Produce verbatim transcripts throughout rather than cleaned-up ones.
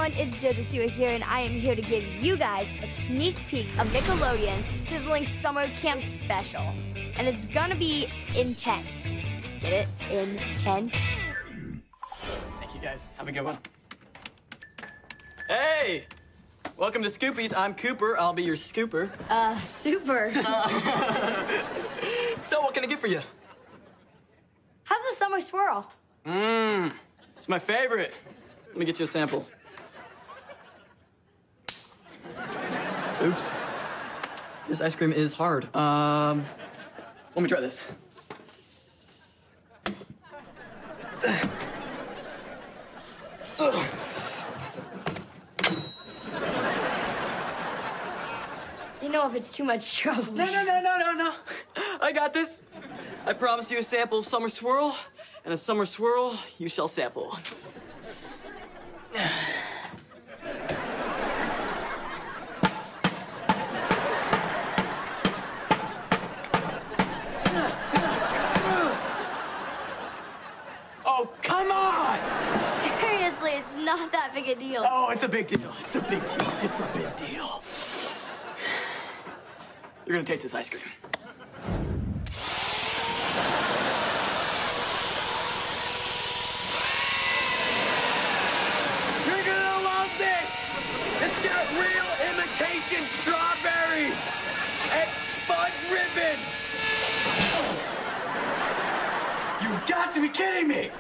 everyone, it's JoJo Siwa here, and I am here to give you guys a sneak peek of Nickelodeon's Sizzling Summer Camp Special. And it's gonna be intense. Get it? Intense. Thank you guys. Have a good one. Hey! Welcome to Scoopies. I'm Cooper. I'll be your scooper. Uh, super. So, what can I get for you? How's the summer swirl? Mmm. It's my favorite. Let me get you a sample. Oops. This ice cream is hard. Um, let me try this. You know if it's too much trouble. No, no, no, no, no, no. I got this. I promised you a sample of Summer Swirl, and a Summer Swirl you shall sample. Oh, come on! Seriously, it's not that big a deal. Oh, it's a big deal. It's a big deal. It's a big deal. You're gonna taste this ice cream. You're gonna love this! It's got real imitation strawberries and fudge ribbons! You've got to be kidding me!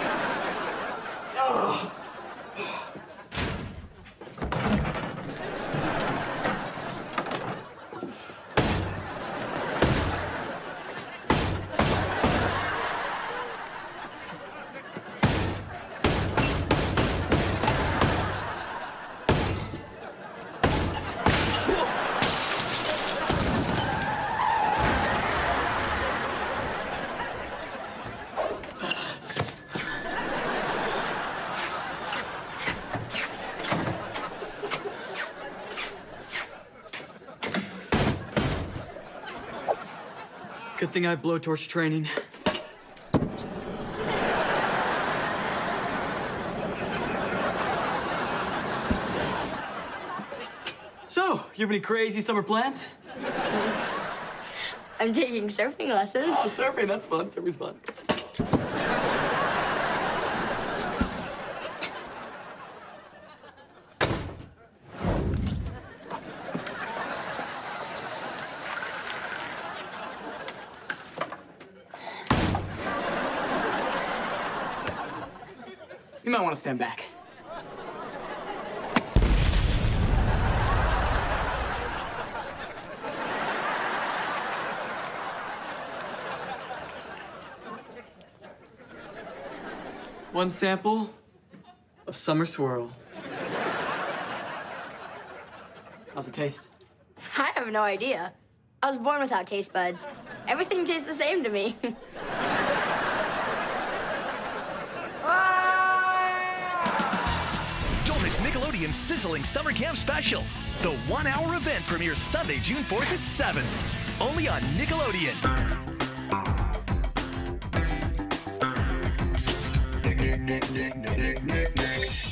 Oh. Good thing I have blowtorch training. So, you have any crazy summer plans? I'm taking surfing lessons. Oh, surfing, that's fun. Surfing's fun. You might want to stand back. One sample of Summer Swirl. How's it taste? I have no idea. I was born without taste buds. Everything tastes the same to me. Don't miss Nickelodeon's Sizzling Summer Camp Special. The one-hour event premieres Sunday, June fourth at seven. Only on Nickelodeon. Nick, Nick, Nick, Nick, Nick, Nick, Nick.